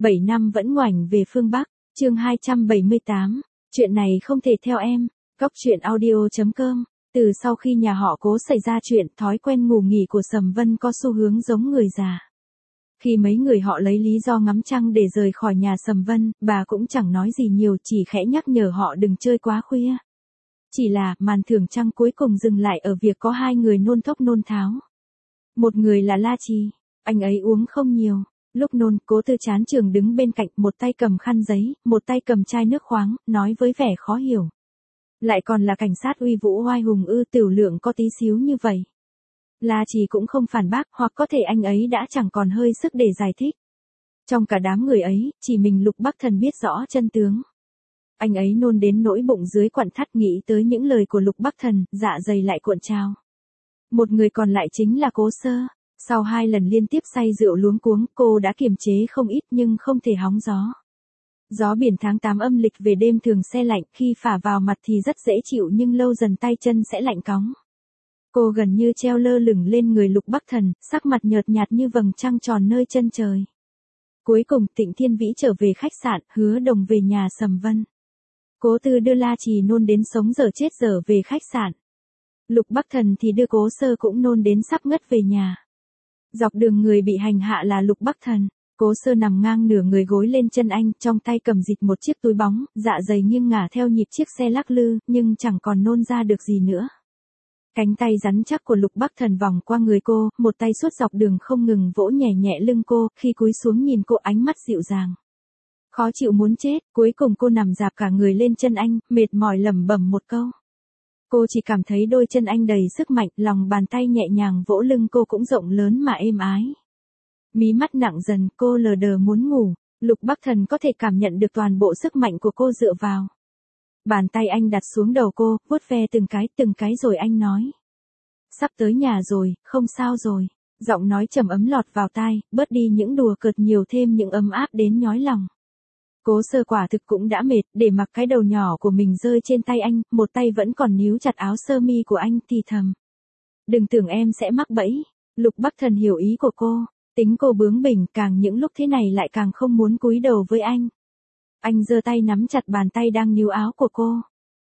7 năm vẫn ngoảnh về phương Bắc, chương 278, chuyện này không thể theo em, Cóc truyện audio.com. Từ sau khi nhà họ Cố xảy ra chuyện, thói quen ngủ nghỉ của Sầm Vân có xu hướng giống người già. Khi mấy người họ lấy lý do ngắm trăng để rời khỏi nhà Sầm Vân, bà cũng chẳng nói gì nhiều, chỉ khẽ nhắc nhở họ đừng chơi quá khuya. Chỉ là, màn thưởng trăng cuối cùng dừng lại ở việc có hai người nôn thốc nôn tháo. Một người là La Trì, anh ấy uống không nhiều. Lúc nôn, Cố Tư Chán Trường đứng bên cạnh, một tay cầm khăn giấy, một tay cầm chai nước khoáng, nói với vẻ khó hiểu. Lại còn là cảnh sát uy vũ oai hùng ư, tiểu lượng có tí xíu như vậy. La Trì cũng không phản bác, hoặc có thể anh ấy đã chẳng còn hơi sức để giải thích. Trong cả đám người ấy, chỉ mình Lục Bắc Thần biết rõ chân tướng. Anh ấy nôn đến nỗi bụng dưới quặn thắt, nghĩ tới những lời của Lục Bắc Thần, dạ dày lại cuộn trào. Một người còn lại chính là Cố Sơ. Sau 2 lần liên tiếp say rượu luống cuống, cô đã kiềm chế không ít nhưng không thể hóng gió. Gió biển tháng 8 âm lịch về đêm thường se lạnh, khi phả vào mặt thì rất dễ chịu nhưng lâu dần tay chân sẽ lạnh cóng. Cô gần như treo lơ lửng lên người Lục Bắc Thần, sắc mặt nhợt nhạt như vầng trăng tròn nơi chân trời. Cuối cùng Tịnh Thiên Vĩ trở về khách sạn, Hứa Đồng về nhà Sầm Vân. Cố Tư đưa La Trì nôn đến sống dở chết dở về khách sạn. Lục Bắc Thần thì đưa Cố Sơ cũng nôn đến sắp ngất về nhà. Dọc đường người bị hành hạ là Lục Bắc Thần. Cố Sơ nằm ngang nửa người gối lên chân anh, trong tay cầm dịch một chiếc túi bóng, dạ dày nghiêng ngả theo nhịp chiếc xe lắc lư, nhưng chẳng còn nôn ra được gì nữa. Cánh tay rắn chắc của Lục Bắc Thần vòng qua người cô, một tay suốt dọc đường không ngừng vỗ nhẹ nhẹ lưng cô, khi cúi xuống nhìn cô ánh mắt dịu dàng. Khó chịu muốn chết, cuối cùng cô nằm rạp cả người lên chân anh, mệt mỏi lẩm bẩm một câu. Cô chỉ cảm thấy đôi chân anh đầy sức mạnh, lòng bàn tay nhẹ nhàng vỗ lưng cô cũng rộng lớn mà êm ái. Mí mắt nặng dần, cô lờ đờ muốn ngủ, Lục Bắc Thần có thể cảm nhận được toàn bộ sức mạnh của cô dựa vào. Bàn tay anh đặt xuống đầu cô, vuốt ve từng cái rồi anh nói. Sắp tới nhà rồi, không sao rồi. Giọng nói trầm ấm lọt vào tai, bớt đi những đùa cợt, nhiều thêm những ấm áp đến nhói lòng. Cố Sơ quả thực cũng đã mệt, để mặc cái đầu nhỏ của mình rơi trên tay anh, một tay vẫn còn níu chặt áo sơ mi của anh, thì thầm. Đừng tưởng em sẽ mắc bẫy. Lục Bắc Thần hiểu ý của cô. Tính cô bướng bỉnh, càng những lúc thế này lại càng không muốn cúi đầu với anh. Anh giơ tay nắm chặt bàn tay đang níu áo của cô.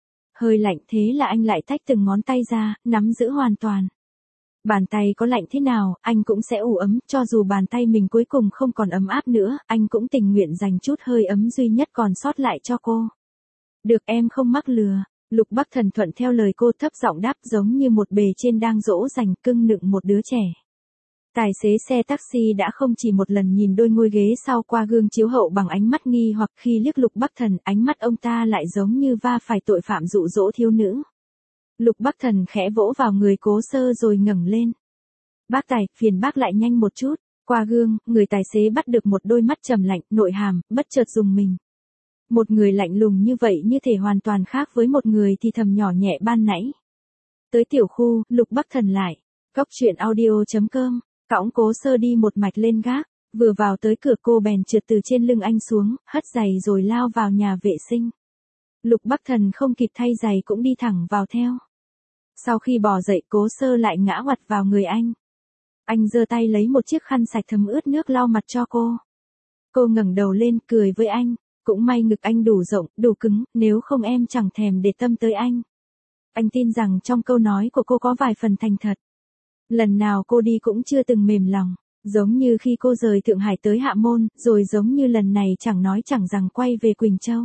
Hơi lạnh, thế là anh lại tách từng ngón tay ra, nắm giữ hoàn toàn. Bàn tay có lạnh thế nào, anh cũng sẽ ủ ấm, cho dù bàn tay mình cuối cùng không còn ấm áp nữa, anh cũng tình nguyện dành chút hơi ấm duy nhất còn sót lại cho cô. Được, em không mắc lừa. Lục Bắc Thần thuận theo lời cô, thấp giọng đáp, giống như một bề trên đang dỗ dành cưng nựng một đứa trẻ. Tài xế xe taxi đã không chỉ một lần nhìn đôi ngôi ghế sau qua gương chiếu hậu bằng ánh mắt nghi hoặc, khi liếc Lục Bắc Thần, ánh mắt ông ta lại giống như va phải tội phạm dụ dỗ thiếu nữ. Lục Bắc Thần khẽ vỗ vào người Cố Sơ rồi ngẩng lên. Bác tài, phiền bác lại nhanh một chút. Qua gương, người tài xế bắt được một đôi mắt trầm lạnh, nội hàm, bất chợt rùng mình. Một người lạnh lùng như vậy như thể hoàn toàn khác với một người thì thầm nhỏ nhẹ ban nãy. Tới tiểu khu, Lục Bắc Thần lại. Cóc truyện audio.com. Cõng Cố Sơ đi một mạch lên gác, vừa vào tới cửa cô bèn trượt từ trên lưng anh xuống, hất giày rồi lao vào nhà vệ sinh. Lục Bắc Thần không kịp thay giày cũng đi thẳng vào theo. Sau khi bò dậy, Cố Sơ lại ngã oặt vào người anh. Anh giơ tay lấy một chiếc khăn sạch thấm ướt nước lau mặt cho cô. Cô ngẩng đầu lên cười với anh, cũng may ngực anh đủ rộng, đủ cứng, nếu không em chẳng thèm để tâm tới anh. Anh tin rằng trong câu nói của cô có vài phần thành thật. Lần nào cô đi cũng chưa từng mềm lòng, giống như khi cô rời Thượng Hải tới Hạ Môn, rồi giống như lần này chẳng nói chẳng rằng quay về Quỳnh Châu.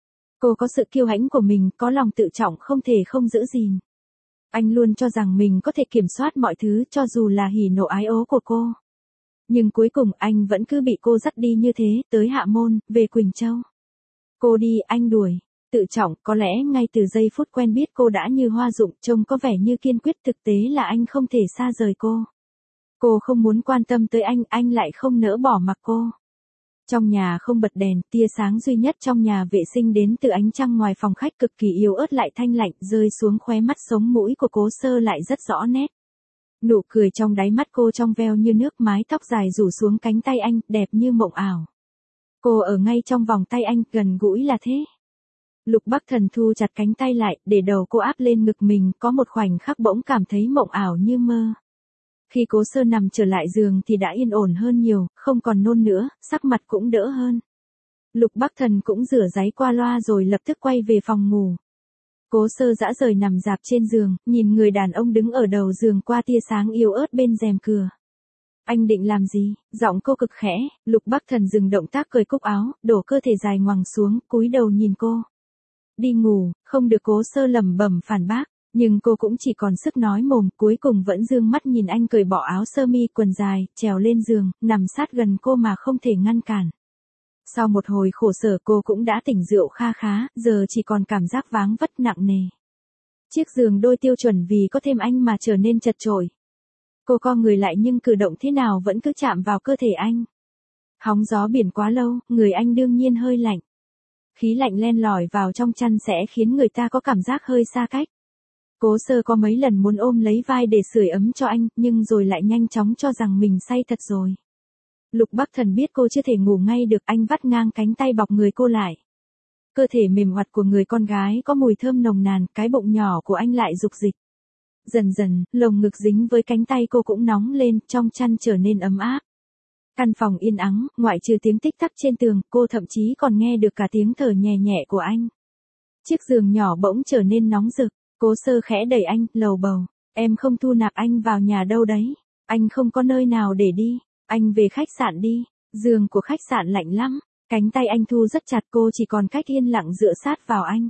Cô có sự kiêu hãnh của mình, có lòng tự trọng không thể không giữ gìn. Anh luôn cho rằng mình có thể kiểm soát mọi thứ, cho dù là hỉ nộ ái ố của cô. Nhưng cuối cùng anh vẫn cứ bị cô dắt đi như thế, tới Hạ Môn, về Quỳnh Châu. Cô đi, anh đuổi. Tự trọng, có lẽ ngay từ giây phút quen biết cô đã như hoa rụng, trông có vẻ như kiên quyết, thực tế là anh không thể xa rời cô. Cô không muốn quan tâm tới anh lại không nỡ bỏ mặc cô. Trong nhà không bật đèn, tia sáng duy nhất trong nhà vệ sinh đến từ ánh trăng ngoài phòng khách cực kỳ yếu ớt lại thanh lạnh, rơi xuống khóe mắt sống mũi của Cố Sơ lại rất rõ nét. Nụ cười trong đáy mắt cô trong veo như nước, mái tóc dài rủ xuống cánh tay anh, đẹp như mộng ảo. Cô ở ngay trong vòng tay anh, gần gũi là thế. Lục Bắc Thần thu chặt cánh tay lại, để đầu cô áp lên ngực mình, có một khoảnh khắc bỗng cảm thấy mộng ảo như mơ. Khi Cố Sơ nằm trở lại giường thì đã yên ổn hơn nhiều, không còn nôn nữa, sắc mặt cũng đỡ hơn. Lục Bắc Thần cũng rửa ráy qua loa rồi lập tức quay về phòng ngủ. Cố Sơ dã rời nằm dạp trên giường, nhìn người đàn ông đứng ở đầu giường qua tia sáng yếu ớt bên rèm cửa. Anh định làm gì? Giọng cô cực khẽ, Lục Bắc Thần dừng động tác cởi cúc áo, đổ cơ thể dài ngoằng xuống, cúi đầu nhìn cô. Đi ngủ, không được. Cố Sơ lẩm bẩm phản bác, nhưng cô cũng chỉ còn sức nói mồm, cuối cùng vẫn dương mắt nhìn anh cởi bỏ áo sơ mi quần dài, trèo lên giường, nằm sát gần cô mà không thể ngăn cản. Sau một hồi khổ sở cô cũng đã tỉnh rượu kha khá, giờ chỉ còn cảm giác váng vất nặng nề. Chiếc giường đôi tiêu chuẩn vì có thêm anh mà trở nên chật chội. Cô co người lại nhưng cử động thế nào vẫn cứ chạm vào cơ thể anh. Hóng gió biển quá lâu, người anh đương nhiên hơi lạnh. Khí lạnh len lỏi vào trong chăn sẽ khiến người ta có cảm giác hơi xa cách. Cố Sơ có mấy lần muốn ôm lấy vai để sưởi ấm cho anh, nhưng rồi lại nhanh chóng cho rằng mình say thật rồi. Lục Bắc Thần biết cô chưa thể ngủ ngay được, anh vắt ngang cánh tay bọc người cô lại. Cơ thể mềm oặt của người con gái có mùi thơm nồng nàn, cái bụng nhỏ của anh lại rục rịch. Dần dần, lồng ngực dính với cánh tay cô cũng nóng lên, trong chăn trở nên ấm áp. Căn phòng yên ắng, ngoại trừ tiếng tích tắc trên tường, cô thậm chí còn nghe được cả tiếng thở nhẹ nhẹ của anh. Chiếc giường nhỏ bỗng trở nên nóng rực, Cố Sơ khẽ đẩy anh, lầu bầu. Em không thu nạp anh vào nhà đâu đấy. Anh không có nơi nào để đi. Anh về khách sạn đi. Giường của khách sạn lạnh lắm. Cánh tay anh thu rất chặt, cô chỉ còn cách yên lặng dựa sát vào anh.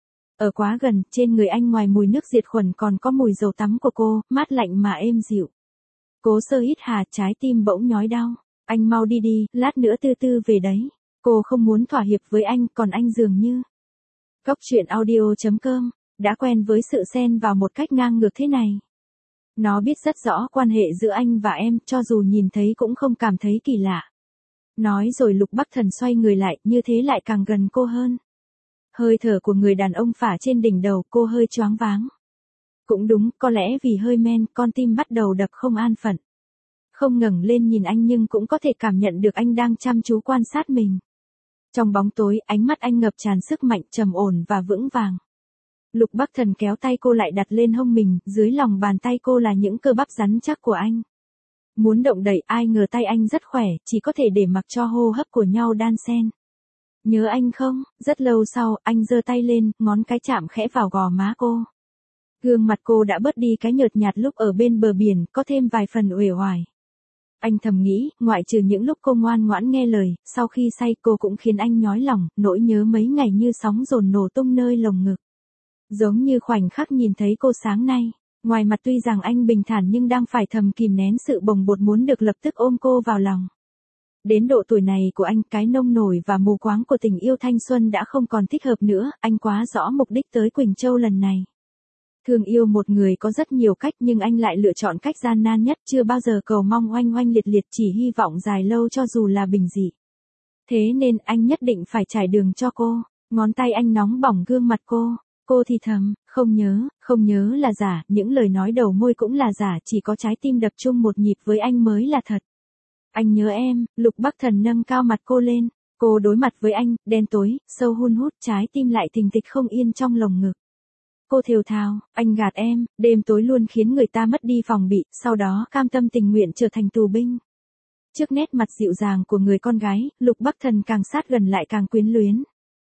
Ở quá gần, trên người anh ngoài mùi nước diệt khuẩn còn có mùi dầu tắm của cô, mát lạnh mà êm dịu. Cố Sơ hít hà, trái tim bỗng nhói đau. Anh mau đi đi, lát nữa từ từ về đấy. Cô không muốn thỏa hiệp với anh, còn anh dường như. Góc truyện audio.com, đã quen với sự xen vào một cách ngang ngược thế này. Nó biết rất rõ quan hệ giữa anh và em, cho dù nhìn thấy cũng không cảm thấy kỳ lạ. Nói rồi Lục Bắc Thần xoay người lại, như thế lại càng gần cô hơn. Hơi thở của người đàn ông phả trên đỉnh đầu, cô hơi choáng váng. Cũng đúng, có lẽ vì hơi men, con tim bắt đầu đập không an phận. Không ngẩng lên nhìn anh nhưng cũng có thể cảm nhận được anh đang chăm chú quan sát mình. Trong bóng tối, ánh mắt anh ngập tràn sức mạnh, trầm ổn và vững vàng. Lục Bắc Thần kéo tay cô lại đặt lên hông mình, dưới lòng bàn tay cô là những cơ bắp rắn chắc của anh. Muốn động đậy, ai ngờ tay anh rất khỏe, chỉ có thể để mặc cho hô hấp của nhau đan xen. Nhớ anh không? Rất lâu sau, anh giơ tay lên, ngón cái chạm khẽ vào gò má cô. Gương mặt cô đã bớt đi cái nhợt nhạt lúc ở bên bờ biển, có thêm vài phần uể oải. Anh thầm nghĩ, ngoại trừ những lúc cô ngoan ngoãn nghe lời, sau khi say cô cũng khiến anh nhói lòng, nỗi nhớ mấy ngày như sóng dồn nổ tung nơi lồng ngực. Giống như khoảnh khắc nhìn thấy cô sáng nay, ngoài mặt tuy rằng anh bình thản nhưng đang phải thầm kìm nén sự bồng bột muốn được lập tức ôm cô vào lòng. Đến độ tuổi này của anh, cái nông nổi và mù quáng của tình yêu thanh xuân đã không còn thích hợp nữa, anh quá rõ mục đích tới Quỳnh Châu lần này. Thương yêu một người có rất nhiều cách nhưng anh lại lựa chọn cách gian nan nhất, chưa bao giờ cầu mong oanh oanh liệt liệt, chỉ hy vọng dài lâu cho dù là bình dị. Thế nên anh nhất định phải trải đường cho cô, ngón tay anh nóng bỏng gương mặt cô thì thầm, không nhớ là giả, những lời nói đầu môi cũng là giả, chỉ có trái tim đập chung một nhịp với anh mới là thật. Anh nhớ em. Lục Bắc Thần nâng cao mặt cô lên, cô đối mặt với anh, đen tối, sâu hun hút, trái tim lại thình thịch không yên trong lồng ngực. Cô thều thào, anh gạt em, đêm tối luôn khiến người ta mất đi phòng bị, sau đó cam tâm tình nguyện trở thành tù binh. Trước nét mặt dịu dàng của người con gái, Lục Bắc Thần càng sát gần lại càng quyến luyến.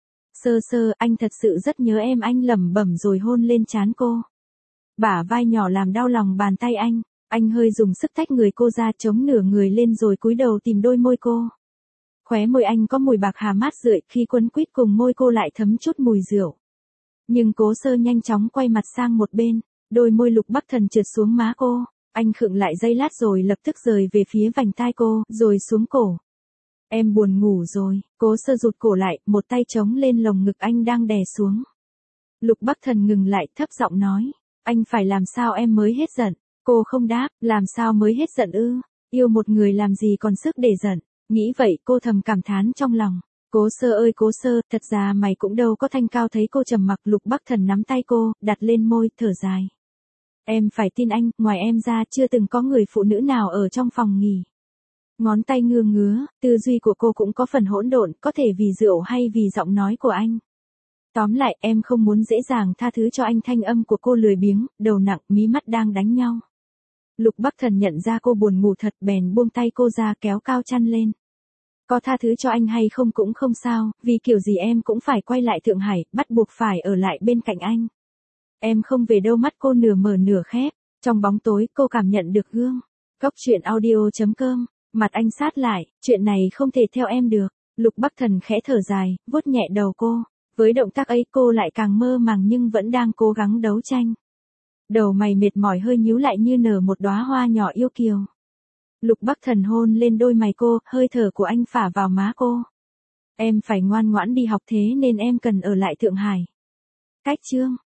Sơ, anh thật sự rất nhớ em, anh lẩm bẩm rồi hôn lên trán cô. Bả vai nhỏ làm đau lòng bàn tay anh hơi dùng sức tách người cô ra, chống nửa người lên rồi cúi đầu tìm đôi môi cô. Khóe môi anh có mùi bạc hà mát rượi, khi quấn quýt cùng môi cô lại thấm chút mùi rượu. Nhưng Cố Sơ nhanh chóng quay mặt sang một bên, đôi môi Lục Bắc Thần trượt xuống má cô, anh khựng lại giây lát rồi lập tức rời về phía vành tai cô, rồi xuống cổ. Em buồn ngủ rồi. Cố Sơ rụt cổ lại, một tay chống lên lồng ngực anh đang đè xuống. Lục Bắc Thần ngừng lại, thấp giọng nói, anh phải làm sao em mới hết giận? Cô không đáp, làm sao mới hết giận ư? Yêu một người làm gì còn sức để giận? Nghĩ vậy cô thầm cảm thán trong lòng. Cố Sơ ơi Cố Sơ, thật ra mày cũng đâu có thanh cao. Thấy cô trầm mặc, Lục Bắc Thần nắm tay cô, đặt lên môi, thở dài. Em phải tin anh, ngoài em ra chưa từng có người phụ nữ nào ở trong phòng nghỉ. Ngón tay ngứa, tư duy của cô cũng có phần hỗn độn, có thể vì rượu hay vì giọng nói của anh. Tóm lại, em không muốn dễ dàng tha thứ cho anh. Thanh âm của cô lười biếng, đầu nặng, mí mắt đang đánh nhau. Lục Bắc Thần nhận ra cô buồn ngủ thật bèn buông tay cô ra kéo cao chăn lên. Có tha thứ cho anh hay không cũng không sao, vì kiểu gì em cũng phải quay lại Thượng Hải, bắt buộc phải ở lại bên cạnh anh. Em không về đâu, mắt cô nửa mở nửa khép. Trong bóng tối cô cảm nhận được gương. Góc truyện audio.com. Mặt anh sát lại, chuyện này không thể theo em được. Lục Bắc Thần khẽ thở dài, vuốt nhẹ đầu cô. Với động tác ấy cô lại càng mơ màng nhưng vẫn đang cố gắng đấu tranh. Đầu mày mệt mỏi hơi nhíu lại như nở một đóa hoa nhỏ yêu kiều. Lục Bắc Thần hôn lên đôi mày cô, hơi thở của anh phả vào má cô. Em phải ngoan ngoãn đi học thế nên em cần ở lại Thượng Hải. Cách chương